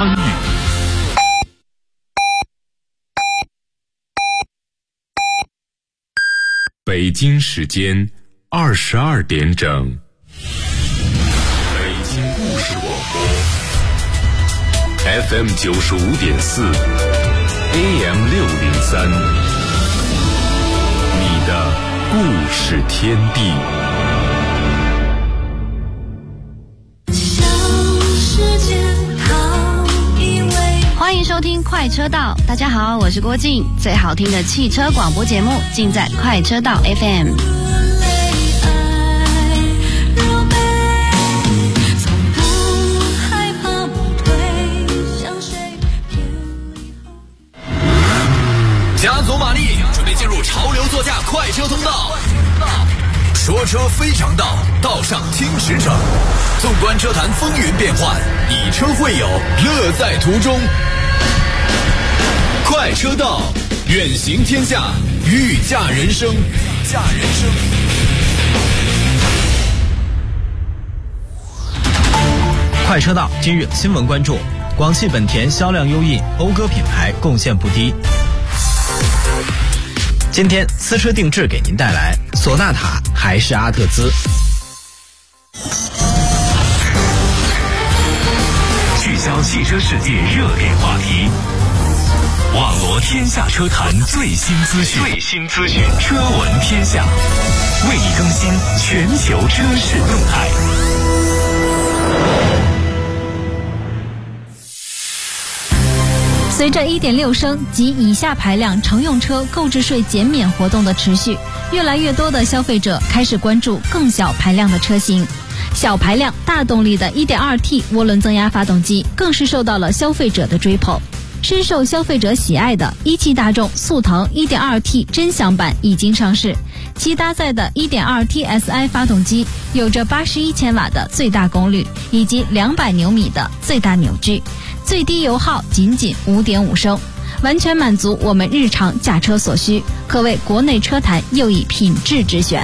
参与。北京时间22点整，北京故事广播 FM 95.4 AM 603，你的故事天地。 欢迎收听快车道，大家好，我是郭静，最好听的汽车广播节目尽在快车道 FM。 加足马力，准备进入潮流座驾快车通道。说车非常道，道上听实诚。纵观车坛风云变幻，以车会友，乐在途中。快车道，远行天下，御驾人生。 快车道今日新闻关注：广汽本田销量优异，讴歌品牌贡献不低。今天私车定制给您带来索纳塔还是阿特兹。 聚焦汽车世界热点话题，网罗天下车坛最新资讯，车闻天下，为你更新全球车市动态。 随着 1.6 升及以下排量乘用车购置税减免活动的持续，越来越多的消费者开始关注更小排量的车型。小排量大动力的 1.2T 涡轮增压发动机更是受到了消费者的追捧。深受消费者喜爱的一汽大众速腾 1.2T 臻享版已经上市，其搭载的 1.2TSI 发动机有着81千瓦的最大功率以及200牛米的最大扭矩，最低油耗仅 5.5 升，完全满足我们日常驾车所需，可谓国内车坛又一品质之选。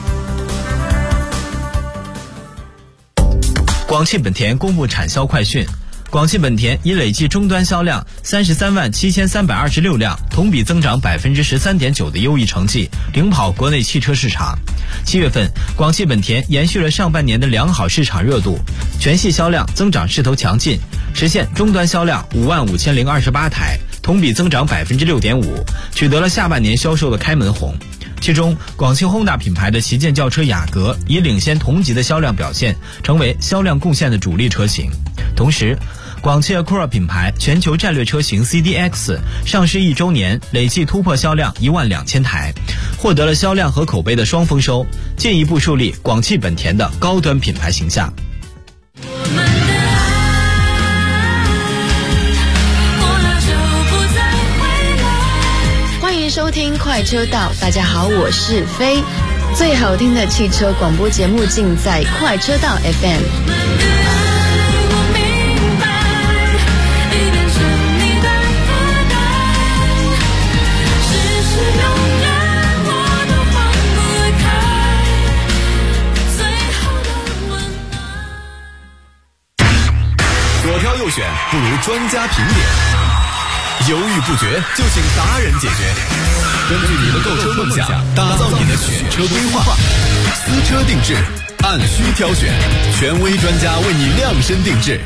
广汽本田公布产销快讯，广汽本田以累计终端销量337326辆，同比增长 13.9% 的优异成绩，领跑国内汽车市场。7月份，广汽本田延续了上半年的良好市场热度，全系销量增长势头强劲，实现终端销量55028台，同比增长 6.5%， 取得了下半年销售的开门红。其中，广汽Honda品牌的旗舰轿车雅阁以领先同级的销量表现，成为销量贡献的主力车型。同时，广汽 Acura 品牌全球战略车型 CDX 上市1周年，累计突破销量12000台，获得了销量和口碑的双丰收，进一步树立广汽本田的高端品牌形象。 欢迎收听快车道，大家好，我是飞，最好听的汽车广播节目尽在快车道 FM。 左挑右选不如专家评点，犹豫不决就请达人解决。根据你的购车梦想，打造你的选车规划，私车定制，按需挑选，权威专家为你量身定制。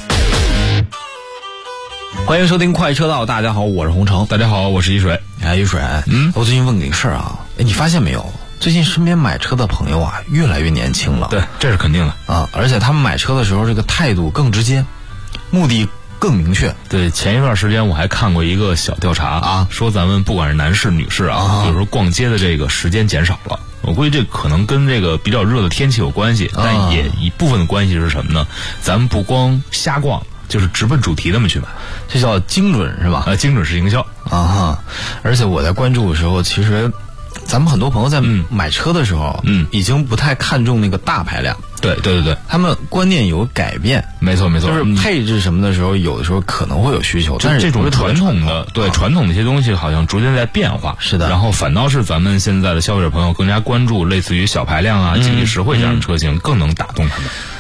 欢迎收听快车道，大家好，我是洪城。 大家好，我是一水。 一水，我最近问你个事儿啊，你发现没有？最近身边买车的朋友啊，越来越年轻了。 对，这是肯定的啊！而且他们买车的时候，这个态度更直接，目的更明确。 对，前一段时间我还看过一个小调查啊， 说咱们不管是男士女士啊，就是说逛街的这个时间减少了。我估计这可能跟这个比较热的天气有关系，但也一部分的关系是什么呢？咱们不光瞎逛，就是直奔主题那么去买， 这叫精准是吧？ 精准式营销啊哈！而且我在关注的时候，其实咱们很多朋友在买车的时候，已经不太看重那个大排量。 对， 他们观念有改变。 没错， 就是配置什么的时候，有的时候可能会有需求，但是这种传统的传统的一些东西好像逐渐在变化。 是的， 然后反倒是咱们现在的消费者朋友更加关注类似于小排量啊、经济实惠这样的车型，更能打动他们。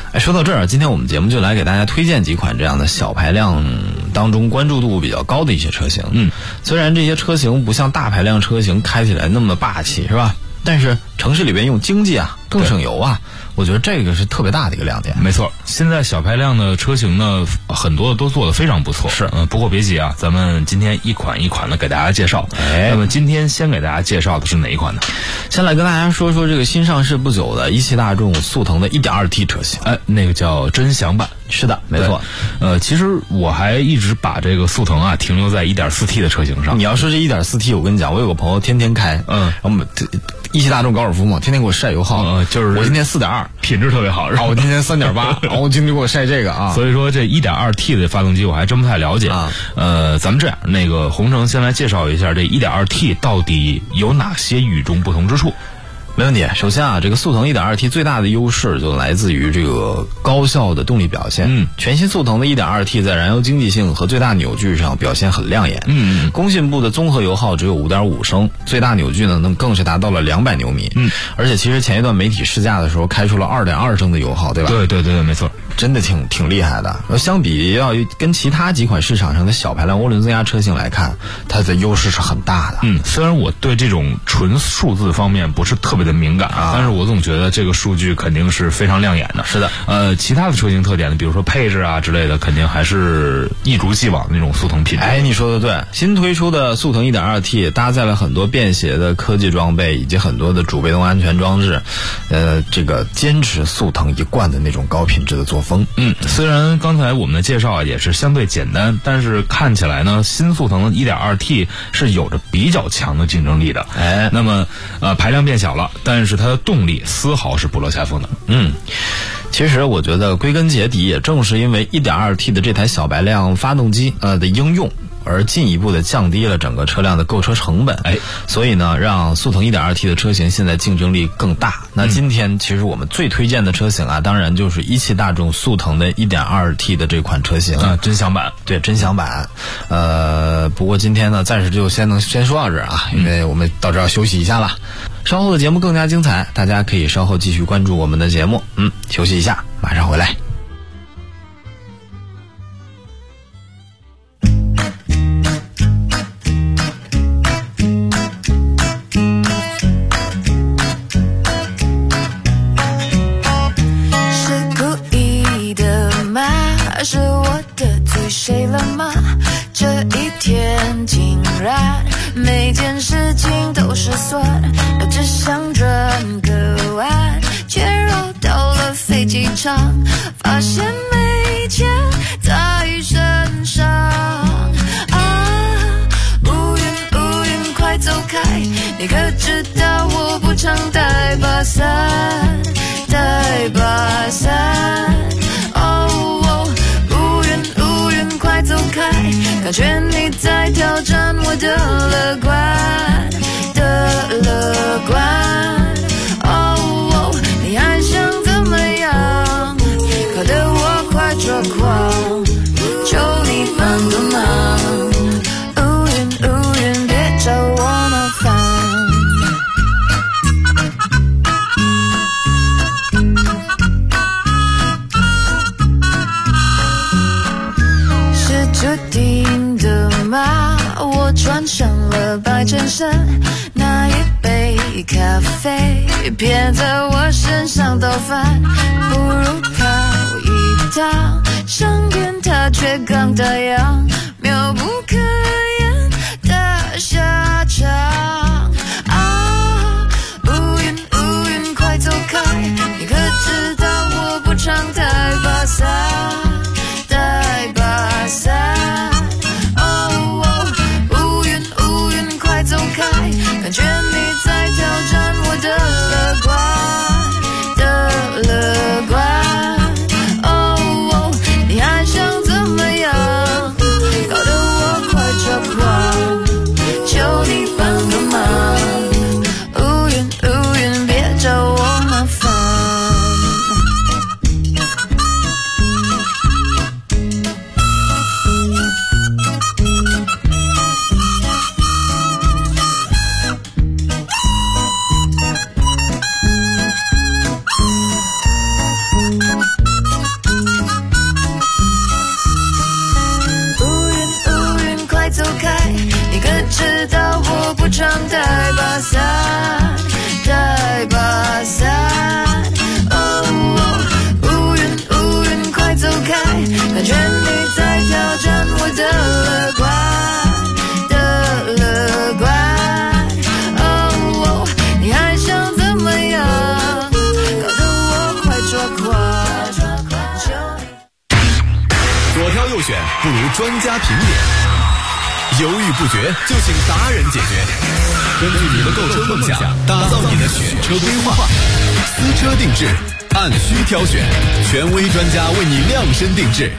说到这儿，今天我们节目就来给大家推荐几款这样的小排量当中关注度比较高的一些车型。虽然这些车型不像大排量车型开起来那么霸气，是吧？但是城市里边用经济啊，更省油啊，我觉得这个是特别大的一个亮点。 没错，现在小排量的车型呢，很多都做得非常不错。 是， 不过别急啊，咱们今天一款一款的给大家介绍。那么今天先给大家介绍的是哪一款呢？ 先来跟大家说说这个新上市不久的一汽大众速腾的 1.2T 车型。 那个叫臻享版。 是的，没错。 其实我还一直把这个速腾啊停留在 1.4T 的车型上。 你要说这 1.4T， 我跟你讲，我有个朋友天天开，然后一汽大众高尔夫嘛，天天给我晒油耗。 就是我今天4.2， 品质特别好， 我今天3.8，然后今天给我晒这个啊。 所以说这 1.2T 的发动机我还真不太了解啊。咱们这样，那个洪城先来介绍一下这 1.2T 到底有哪些与众不同之处。 没问题。首先啊，这个速腾 1.2T 最大的优势就来自于这个高效的动力表现。全新速腾的 1.2T 在燃油经济性和最大扭矩上表现很亮眼。工信部的综合油耗只有 5.5 升，最大扭矩呢更是达到了200牛米。而且其实前一段媒体试驾的时候开出了 2.2 升的油耗，对吧？ 对，没错。 真的挺厉害的。相比要跟其他几款市场上的小排量涡轮增压车型来看，它的优势是很大的。 虽然我对这种纯数字方面不是特别的敏感但是我总觉得这个数据肯定是非常亮眼的。 是的。 其他的车型特点呢，比如说配置啊之类的，肯定还是一如既往的那种速腾品质。 你说的对。新推出的速腾 1.2T 搭载了很多便携的科技装备以及很多的主被动安全装置，这个坚持速腾一贯的那种高品质的作风。 虽然刚才我们的介绍也是相对简单，但是看起来呢，新速腾 1.2T 是有着比较强的竞争力的。那么排量变小了，但是它的动力丝毫是不落下风的。 其实我觉得归根结底也正是因为 1.2T 的这台小排量发动机的应用，而进一步的降低了整个车辆的购车成本。所以呢，让速腾 1.2T 的车型现在竞争力更大。那今天其实我们最推荐的车型啊，当然就是一汽大众速腾的 1.2T 的这款车型。 臻享版。 对，臻享版。不过今天呢，暂时就先说到这儿啊，因为我们到这儿要休息一下了。稍后的节目更加精彩，大家可以稍后继续关注我们的节目。休息一下，马上回来。 是我得罪谁了吗？这一天竟然每件事情都失算，我只想转个弯，却绕到了飞机场，发现没钱在身上。乌云快走开，你可知道我不常带把伞，带把伞。快走开，感觉你在挑战我的乐观，你还想怎么样？搞得我快抓狂，求你帮个忙。乌云别找我麻烦。注定的吗？我穿上了白衬衫，那一杯咖啡偏在我身上倒翻，不如跑一趟，上天它却刚打烊，妙不可言的下场。乌云快走开，你可知道我不常带把伞，带把伞。感觉你在挑战我的乐观，你还想怎么样？ 知道我不常带把伞，带把伞。乌云快走开，感觉你在挑战我的乐观，你还想怎么样？搞得我快抓狂。 左挑右选不如专家评点，犹豫不决就请达人解决。根据你的购车梦想，打造你的选车规划，私车定制，按需挑选，权威专家为你量身定制。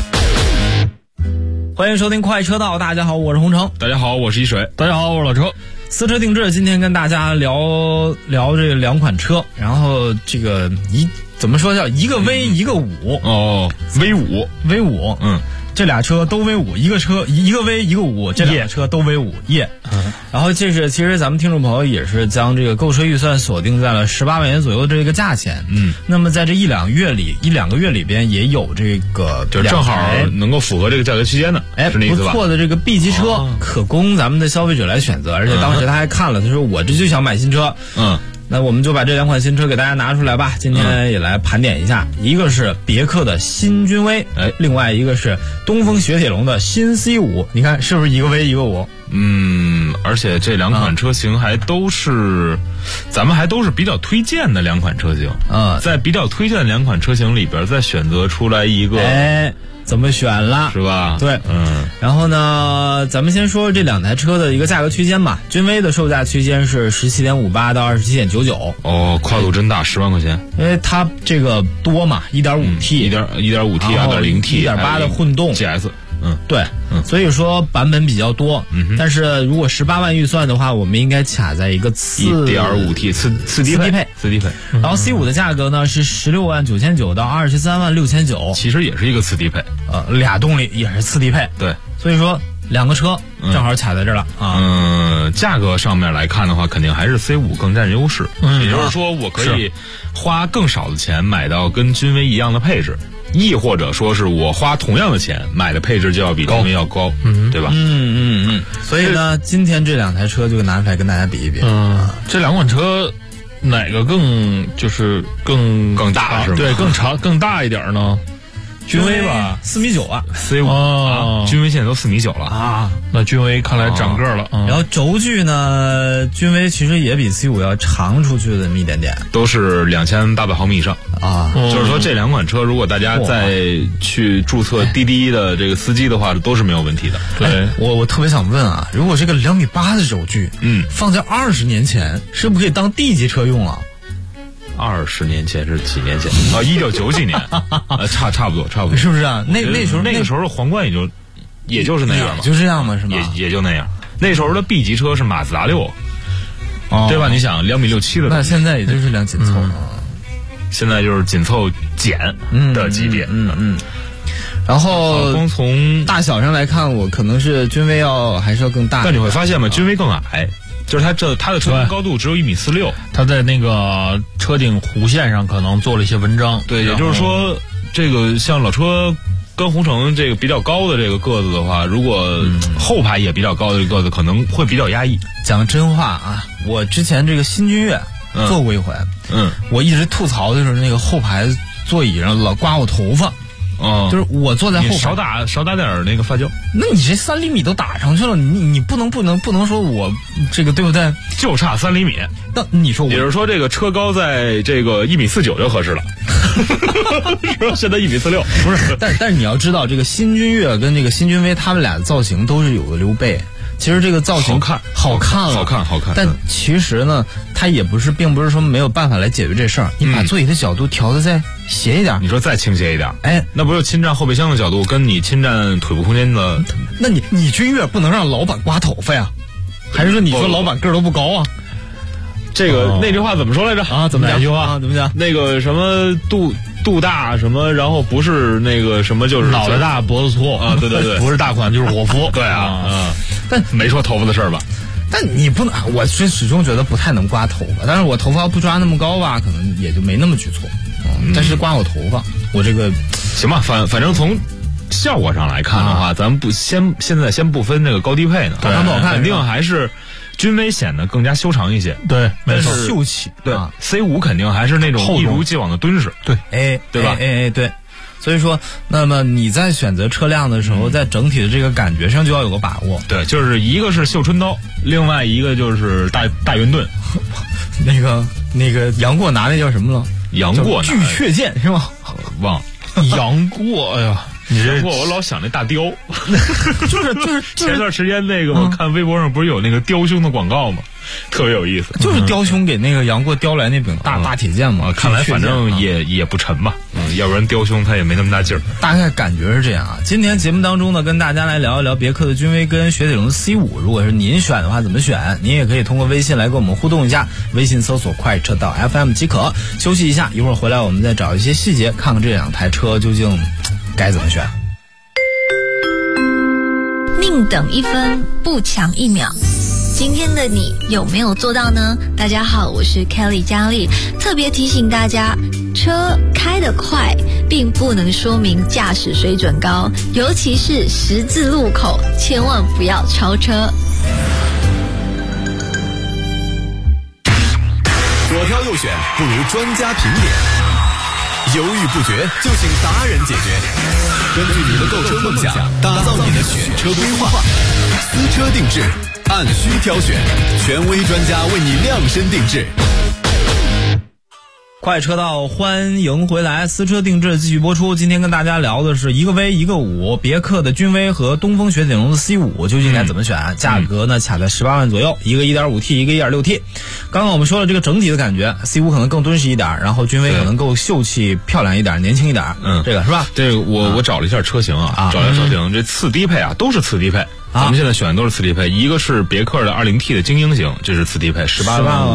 欢迎收听快车道，大家好，我是洪城。 大家好，我是一水。 大家好，我是老车。 私车定制，今天跟大家聊这两款车，然后这个怎么说叫一个 V 一个5 哦 ，V5， 这俩车都 V5，一个 V 一个5，这两个车都 V5 耶。然后这是其实咱们听众朋友也是将这个购车预算锁定在了18万元左右的这个价钱。那么在这一两个月里边也有这个就正好能够符合这个价格区间的，是那意思吧？ 不错的这个 B 级车可供咱们的消费者来选择，而且当时他还看了，他说我这就想买新车。那我们就把这两款新车给大家拿出来吧，今天也来盘点一下。一个是别克的新君威，另外一个是东风雪铁龙的新 C5， 你看是不是一个 V 一个5？ 而且这两款车型还都是，咱们还都是比较推荐的两款车型。在比较推荐的两款车型里边，再选择出来一个， 怎么选了是吧？ 对，然后呢，咱们先说这两台车的一个价格区间吧。君威的售价区间是17.58到27.99。 哦，跨度真大，10万块钱。 因为它这个多嘛，1.5T， 1.5T、2.0T、 1.8的混动 GS。 对，所以说版本比较多。但是如果18万预算的话，我们应该卡在一个 1.5T 次低配。 然后 C5 的价格呢是16万9,900到23万6,900， 其实也是一个次低配。 俩动力也是次低配。 对， 所以说两个车正好卡在这儿了价格上面来看的话，肯定还是 C5 更占优势。也就是说，我可以花更少的钱买到跟君威一样的配置。亦或者说是我花同样的钱买的配置就要比君威要高，对吧？ 所以呢，今天这两台车就拿出来跟大家比一比。 这两款车哪个更大是吗？ 对，更大一点呢？君威吧 ，4.9米啊 ，C5 君威现在都4.9米了啊。 那君威看来长个了。 然后轴距呢，君威其实也比 C5 要长出去的那么一点点， 都是2800毫米以上啊。就是说这两款车，如果大家再去注册滴滴的这个司机的话，都是没有问题的。 对， 我特别想问啊，如果这个2.8米的轴距，放在20年前，是不是可以当 D 级车用啊 ？20年前是几年前？1990几年，差不多， 是不是啊？那个时候的皇冠也就是那样嘛， 就这样嘛，是吗？ 也就那样。那时候的 B 级车是马自达6，对吧？你想2.67米的， 那现在也就是两紧凑， 现在就是紧凑减的级别， 然后光从大小上来看，我可能是君威还是要更大， 但你会发现嘛，君威更矮。就是它的车身高度只有1.46米， 它在那个车顶弧线上可能做了一些文章。 对，也就是说，这个像老车跟红城这个比较高的这个个子的话，如果后排也比较高的个子，可能会比较压抑。 讲真话啊，我之前这个新君越坐过一回，我一直吐槽的就是那个后排座椅上老刮我头发。就是我坐在后排， 少打点那个发胶。 那你这3厘米都打上去了，你不能说我这个对不对？ 就差3厘米。 那你说我， 也就是说这个车高在这个1.49米就合适了，是吧？现在1.46米， 不是？但是你要知道，这个新君越跟这个新君威，他们俩的造型都是有个溜背。其实这个造型好看，但其实呢，它并不是说没有办法来解决这事儿。你把座椅的角度调的再斜一点， 你说再倾斜一点，那不是侵占后备箱的角度，跟你侵占腿部空间的？ 那你君越不能让老板刮头发呀？还是说你说老板个儿都不高啊？ 这个那句话怎么说来着啊？怎么讲？怎么讲？ 那个什么肚大什么，然后不是那个什么，就是脑袋大脖子粗啊！对， 不是大款就是伙夫。 对啊，但没说头发的事儿吧？ 但你不能，我是始终觉得不太能刮头发。但是我头发不抓那么高吧，可能也就没那么局促。但是刮我头发，我这个行吧，反正从效果上来看的话，咱们现在先不分这个高低配呢，肯定还是君威显得更加修长一些。 对，没错， 秀气。 对，C5肯定还是那种一如既往的敦实。 对， 对吧？ 对。所以说，那么你在选择车辆的时候，在整体的这个感觉上就要有个把握。 对，就是一个是绣春刀，另外一个就是大圆盾。 那个杨过拿那叫什么了？ 杨过巨阙剑是吗？ 忘杨过，哎呀。 杨过，我老想那大雕， 就是前段时间那个我看微博上不是有那个雕兄的广告吗？特别有意思， 就是雕兄给那个杨过雕来那柄大铁剑嘛。 看来反正也不沉吧，要不然雕兄他也没那么大劲儿。 大概感觉是这样啊。今天节目当中呢，跟大家来聊一聊别克的君威跟雪铁龙的 C5。如果是您选的话，怎么选？您也可以通过微信来跟我们互动一下，微信搜索快车道 FM 即可。休息一下，一会儿回来我们再找一些细节，看看这两台车究竟该怎么选。 宁等一分，不抢一秒。今天的你有没有做到呢？大家好，我是 Kelly 佳丽，特别提醒大家，车开得快并不能说明驾驶水准高，尤其是十字路口，千万不要超车。 左挑右选不如专家评点，犹豫不决就请达人解决。根据你的购车梦想，打造你的选车规划，私车定制，按需挑选，权威专家为你量身定制。 快车道，欢迎回来，私车定制继续播出。今天跟大家聊的是一个 V 一个5，别克的君威和东风雪铁龙的 C5 究竟该怎么选？价格呢卡在18万左右，一个 1.5T， 一个 1.6T。刚刚我们说了这个整体的感觉 ，C5 可能更敦实一点，然后君威可能更秀气、漂亮一点、年轻一点。这个是吧？ 这个我找了一下车型找了一下车型，这次低配都是次低配。咱们现在选的都是次低配，一个是别克的 20T 的精英型，这是次低配，18万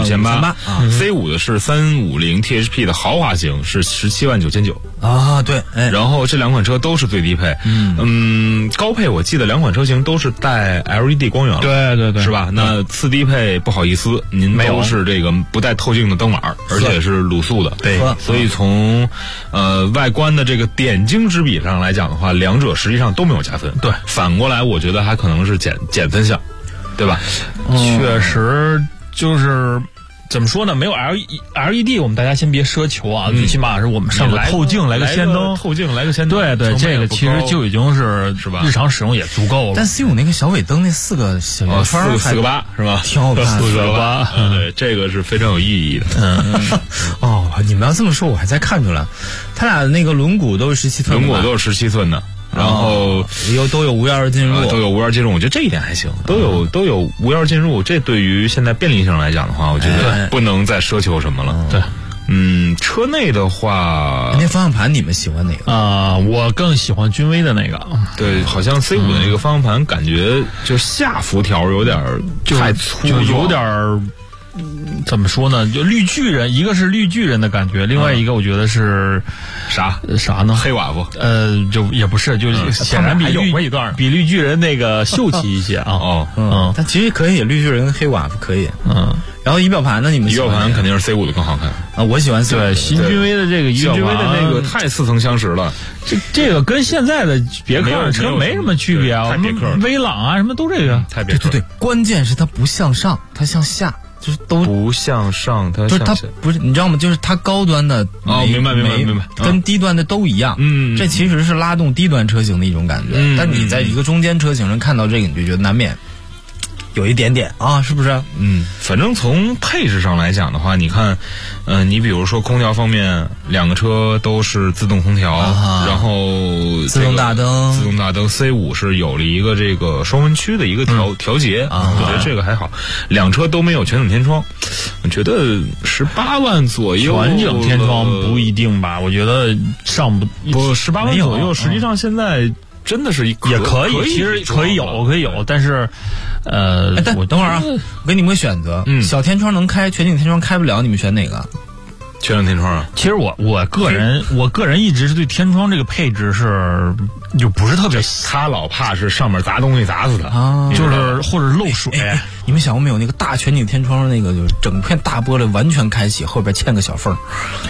5800。C5 的是350 THP 的豪华型，是17万9900。 对。 然后这两款车都是最低配。高配我记得两款车型都是带 LED 光源了。 对， 是吧？那次低配不好意思，您都是这个不带透镜的灯码，而且是卤素的。 对， 所以从外观的这个点睛之笔上来讲的话，两者实际上都没有加分。 对， 反过来我觉得还可能是减分项，对吧？ 确实就是怎么说呢？没有 LED， 我们大家先别奢求啊，最起码是我们上个透镜，来个氙灯， 透镜来个氙灯。 对，这个其实就已经是吧？ 日常使用也足够了。 但 C5 那个小尾灯那4个小圆圈 ，4个8是吧？ 挺好看 ，4个8，对，这个是非常有意义的。 你们要这么说，我还在看出来，他俩的那个轮毂都是17寸， 轮毂都是17寸的。然后都有无钥匙进入， 都有无钥匙进入，我觉得这一点还行，都有无钥匙进入，这对于现在便利性来讲的话，我觉得不能再奢求什么了。 对， 车内的话， 那方向盘你们喜欢哪个我更喜欢君威的那个。 对，好像 C5 的那个方向盘感觉就下浮条有点太粗， 就有点。怎么说呢？就绿巨人，一个是绿巨人的感觉，另外一个我觉得是啥呢？ 黑寡妇。 就也不是，就是显然比绿巨人那个秀气一些啊。 但其实可以，绿巨人跟黑寡妇可以。然后仪表盘呢？你们仪表盘肯定是 C5 的更好看啊！我喜欢 C5。 对，新君威的这个仪表盘， 新君威的那个太似曾相识了。 这个跟现在的别克车没什么区别啊，威朗啊什么都这个。 太别克。 对，关键是它不向上，它向下。就是都不向上， 就是它不是，你知道吗？就是它高端的明白， 跟低端的都一样。这其实是拉动低端车型的一种感觉。但你在一个中间车型上看到这个，你就觉得难免有一点点是不是？ 反正从配置上来讲的话，你看，你比如说空调方面，两个车都是自动空调，然后自动大灯 ，C5 是有了一个这个双温区的一个调节，我觉得这个还好。两车都没有全景天窗，我觉得18万左右， 全景天窗不一定吧？我觉得不18万左右，实际上现在。真的是也可以，其实可以有，但是， 但我等会儿啊，我给你们个选择，小天窗能开，全景天窗开不了，你们选哪个？ 全景天窗啊？ 其实我个人一直是对天窗这个配置是就不是特别， 他老怕是上面砸东西砸死他， 就是或者漏水。 你们想过没有，那个大全景天窗那个就是整片大玻璃完全开启，后边嵌个小缝。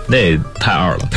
那太二了。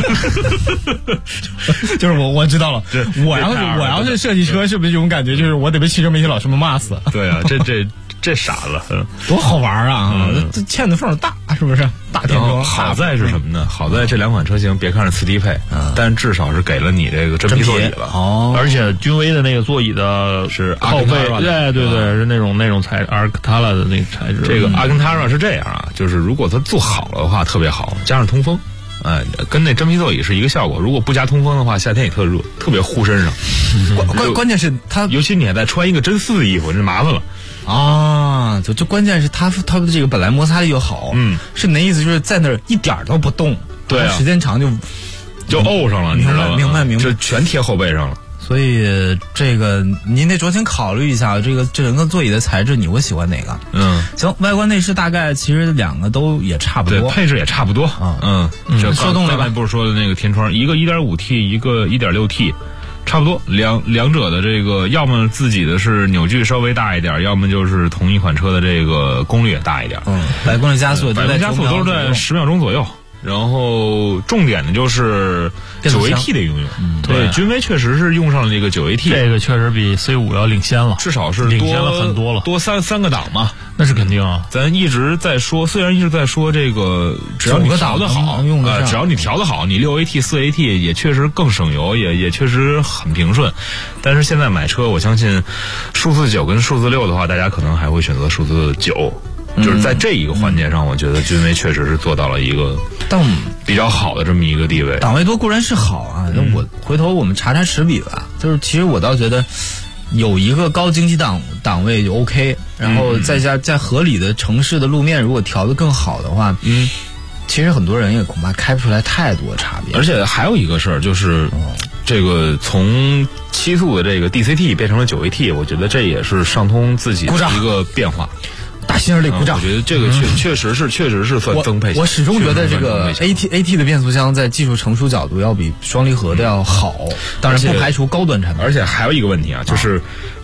就是我知道了，我要是设计车，是不是这种感觉？就是我得被汽车媒体老师们骂死。 对啊，这傻了， 多好玩啊！这嵌的缝大，是不是？大天窗。 好在是什么呢？好在这两款车型别看是次低配，但至少是给了你这个真皮座椅了。 哦，而且君威的那个座椅的是靠背，对，是那种材阿尔卡塔拉的那个材质。 这个阿根塔拉是这样啊，就是如果它做好了的话，特别好，加上通风。跟那真皮座椅是一个效果。如果不加通风的话，夏天也特热，特别呼身上。 关键是它， 尤其你还在穿一个真丝的衣服，这麻烦了啊！就关键是它的这个本来摩擦力又好，是你的意思就是在那儿一点都不动， 对啊， 时间长就沤上了，你知道吗？ 明白， 就全贴后背上了。 所以这个您得酌情考虑一下，这整个座椅的材质你会喜欢哪个？行，外观内饰大概其实两个都也差不多， 对，配置也差不多啊。这说动力吧， 不是说的那个天窗，一个 1.5T， 一个 1.6T， 差不多。两者的这个要么自己的是扭矩稍微大一点，要么就是同一款车的这个功率也大一点。 百公里加速， 百公里加速都是在10秒钟左右。然后重点的就是9AT 的应用，对，君威确实是用上了这个9AT， 这个确实比 C5 要领先了， 至少是领先了很多了， 多三个档嘛， 那是肯定啊。 咱一直在说，虽然一直在说这个，只要你调得好，只要你调得好，你6AT 4AT 也确实更省油，也确实很平顺。但是现在买车，我相信数字9跟数字6的话，大家可能还会选择数字9。就是在这一个环节上，我觉得君威确实是做到了一个比较好的这么一个地位。 档位多固然是好啊，那我回头我们查齿比吧。就是其实我倒觉得有一个高经济档位就 OK， 然后在合理的城市的路面，如果调得更好的话，其实很多人也恐怕开不出来太多差别。 而且还有一个事儿就是。这个从7速的这个 DCT 变成了9AT， 我觉得这也是上通自己的一个变化。 大心儿里鼓掌。 我觉得这个确实是算增配。 我始终觉得这个 AT 的变速箱在技术成熟角度要比双离合的要好，当然不排除高端产品。 而且还有一个问题啊，就是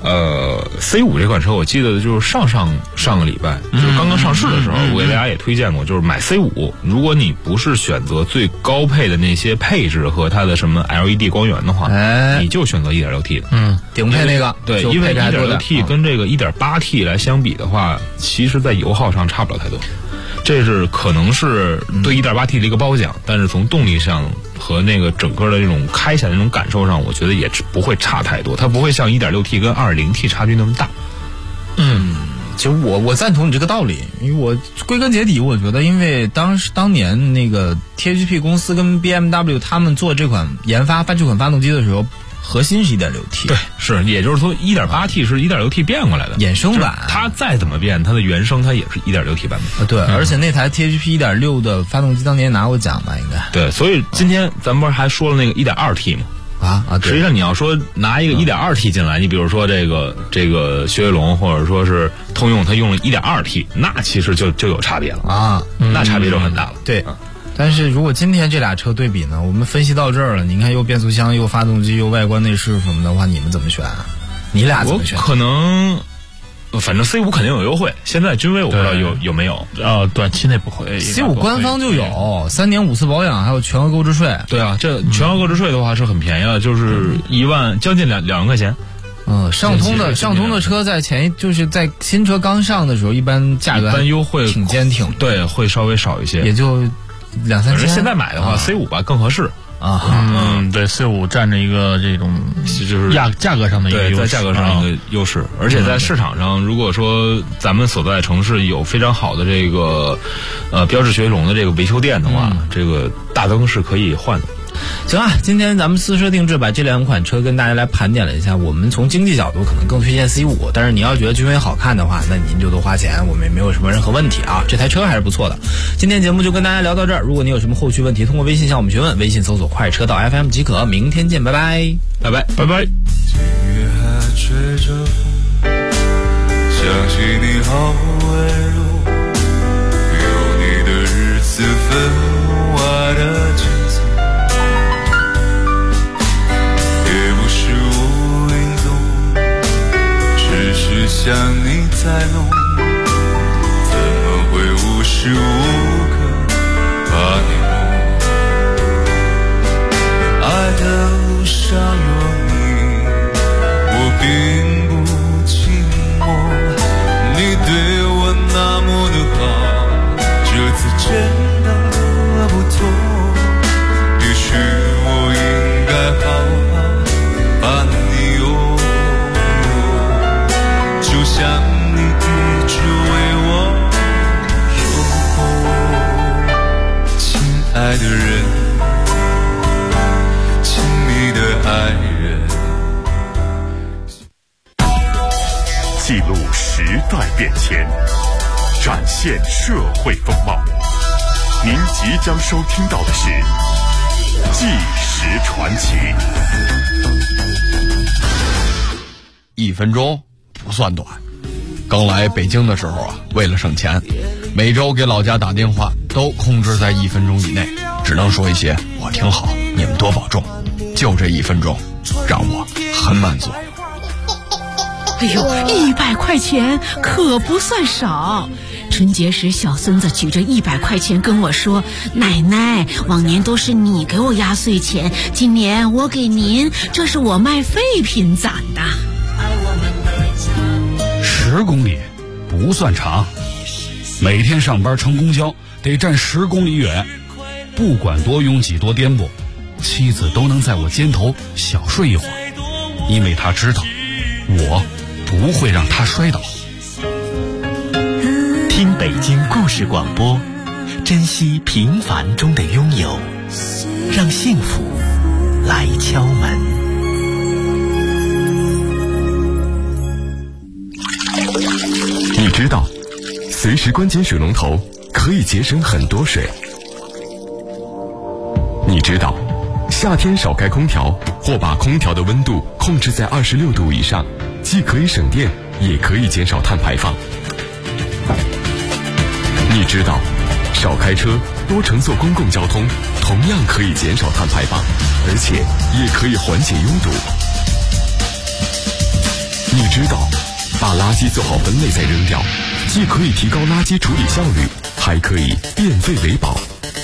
C5 这款车，我记得就是上个礼拜，就是刚刚上市的时候，我给大家也推荐过，就是买 C5， 如果你不是选择最高配的那些配置和它的什么 LED 光源的话，你就选择 1.6T 的， 顶配那个， 对，因为 1.6T 跟这个 1.8T 来相比的话，其实在油耗上差不了太多。这是可能是对 1.8T 的一个褒奖，但是从动力上和那个整个的这种开起来的那种感受上，我觉得也不会差太多，它不会像 1.6T 跟 2.0T 差距那么大。 其实我赞同你这个道理，因为我归根结底，我觉得因为当年那个 THP 公司跟 BMW 他们做这款研发这款发动机的时候，核心是 1.6T， 对，是，也就是说 1.8T 是 1.6T 变过来的衍生版， 它再怎么变，它的原生它也是 1.6T 版本。 对，而且那台 THP 1.6的发动机当年拿过奖吧，应该。 对，所以今天咱们不是还说了那个 1.2T 吗？实际上你要说拿一个 1.2T 进来，你比如说这个雪铁龙或者说是通用，它用了 1.2T， 那其实就有差别了啊，那差别就很大了。 对。但是如果今天这俩车对比呢，我们分析到这儿了，你看又变速箱又发动机又外观内饰什么的话，你们怎么选啊？你俩怎么选？ 我可能反正 C5 肯定有优惠，现在君威我不知道有没有短期内不会。 C5 官方就有3年5次保养，还有全额购置税。 对啊，这全额购置税的话是很便宜了，就是1万将近2万块钱。 上通的车在就是在新车刚上的时候，一般价格一般优惠挺坚挺， 对，会稍微少一些， 也就2-3千。 现在买的话，C5 吧更合适。 对 ，C5 占着一个这种就是价格上的一个优势， 在价格上一个优势，而且在市场上，如果说咱们所在城市有非常好的这个标致雪铁龙的这个维修店的话，这个大灯是可以换的。 行啊，今天咱们私车定制把这两款车跟大家来盘点了一下。我们从经济角度可能更推荐 C5， 但是你要觉得君威好看的话，那您就多花钱，我们也没有什么任何问题啊。这台车还是不错的。今天节目就跟大家聊到这儿，如果你有什么后续问题，通过微信向我们询问，微信搜索快车道 FM 即可。明天见，拜拜， 拜拜，拜拜。 吹着风，想起你好温柔，有你的日子分外的轻松，也不是无影踪，只是想你在弄，怎么会无时无刻把你梦并不寂寞。你对我那么的好，这次真的不错。也许我应该好好把你拥有，就像你一直为我守候。亲爱的人，亲密的爱人， 记录时代变迁，展现社会风貌。您即将收听到的是《纪实传奇》。 1分钟不算短。刚来北京的时候啊，为了省钱，每周给老家打电话都控制在1分钟以内，只能说一些我挺好，你们多保重。就这1分钟，让我很满足。 哎呦，100块钱可不算少。春节时，小孙子举着100块钱跟我说：“奶奶，往年都是你给我压岁钱，今年我给您，这是我卖废品攒的。 ”10公里不算长，每天上班乘公交得站10公里远，不管多拥挤多颠簸，妻子都能在我肩头小睡一会儿，因为她知道我不会让她摔倒。 听北京故事广播，珍惜平凡中的拥有，让幸福来敲门。 你知道，随时关紧水龙头可以节省很多水。你知道，夏天少开空调或把空调的温度控制在26度以上，既可以省电，也可以减少碳排放。你知道，少开车，多乘坐公共交通，同样可以减少碳排放，而且也可以缓解拥堵。你知道，把垃圾做好分类再扔掉，既可以提高垃圾处理效率，还可以变废为宝。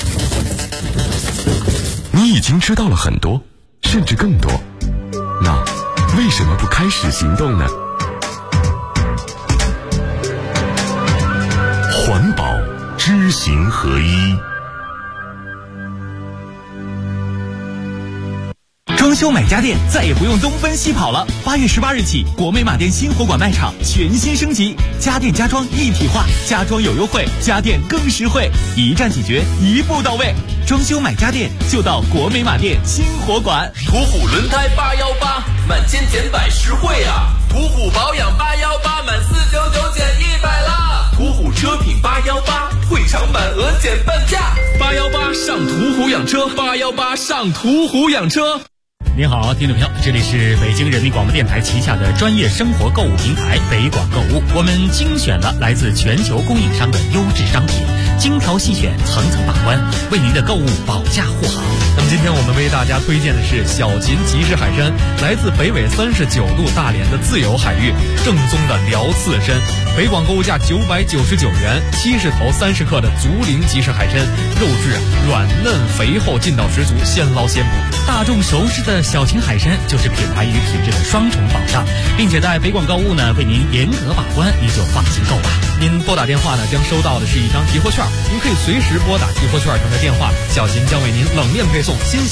你已经知道了很多，甚至更多，那为什么不开始行动呢？环保知行合一。 装修买家电再也不用东奔西跑了。8月18日起，国美马店新火馆卖场全新升级，家电家装一体化，家装有优惠，家电更实惠，一站解决，一步到位。装修买家电就到国美马店新火馆。 途虎轮胎818，满千减百实惠啊！途虎保养818，满499减100啦！途虎车品818，退场满额减半价。818上途虎养车，818上途虎养车。 您好，听众朋友，这里是北京人民广播电台旗下的专业生活购物平台北广购物，我们精选了来自全球供应商的优质商品，精挑细选，层层把关，为您的购物保驾护航。 那么今天我们为大家推荐的是小秦集市海参，来自北纬39度大连的自由海域，正宗的辽刺参。北广购物价999元，70头30克的竹林集市海参，肉质软嫩肥厚，劲道十足，现捞现捕。 大众熟知的小秦海参就是品牌与品质的双重保障，并且在北广购物呢为您严格把关，您就放心购吧。 您拨打电话呢将收到的是一张提货券，您可以随时拨打提货券上的电话，小秦将为您冷链配送新